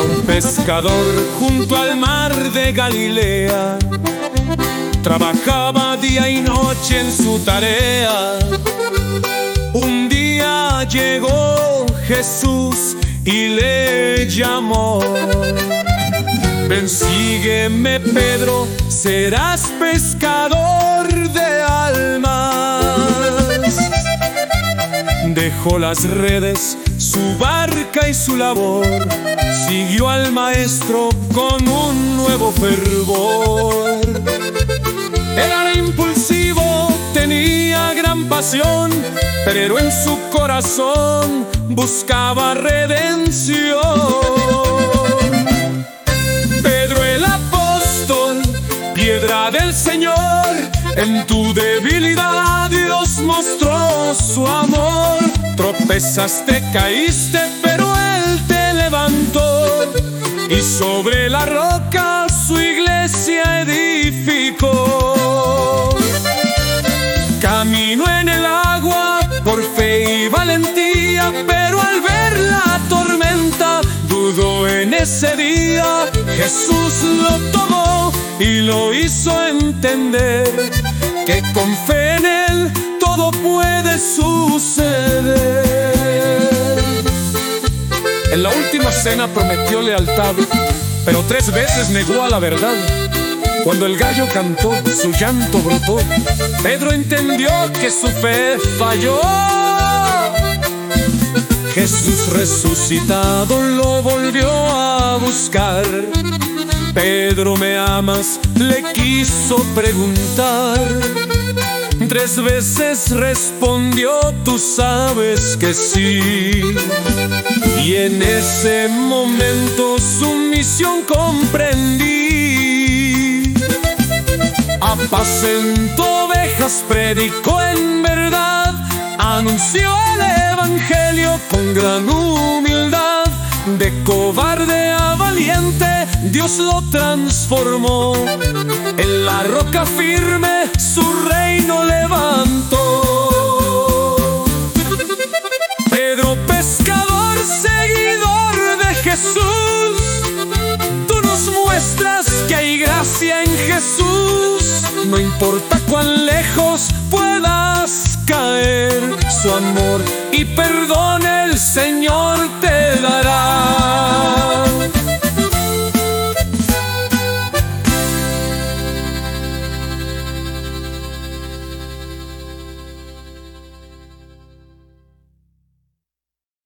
un pescador junto al mar de Galilea. Trabajaba día y noche en su tarea. Un día llegó Jesús y le llamó: ven, sígueme, Pedro, serás pescador de almas. Dejó las redes, su barca y su labor, siguió al maestro con un nuevo fervor. Era impulsivo, tenía gran pasión, pero en su corazón buscaba redención. Pedro el apóstol, piedra del Señor, en tu debilidad Dios mostró su amor. Tropezaste, caíste, pero Él te levantó, y sobre la roca su iglesia edificó. Caminó en el agua por fe y valentía, pero al ver la tormenta dudó en ese día. Jesús lo tomó y lo hizo entender que con fe en Él todo puede suceder. En la última cena prometió lealtad, pero 3 veces negó a la verdad. Cuando el gallo cantó, su llanto brotó. Pedro entendió que su fe falló. Jesús resucitado lo volvió a buscar. Pedro, ¿me amas?, le quiso preguntar. 3 veces respondió: tú sabes que sí. Y en ese momento su misión comprendí. Apacentó ovejas, predicó en verdad, anunció el evangelio con gran humildad. De cobarde a valiente Dios lo transformó, en la roca firme su reino levantó. Pedro pescador, seguidor de Jesús, tú nos muestras que hay gracia en Jesús. No importa cuán lejos puedas caer, su amor y perdón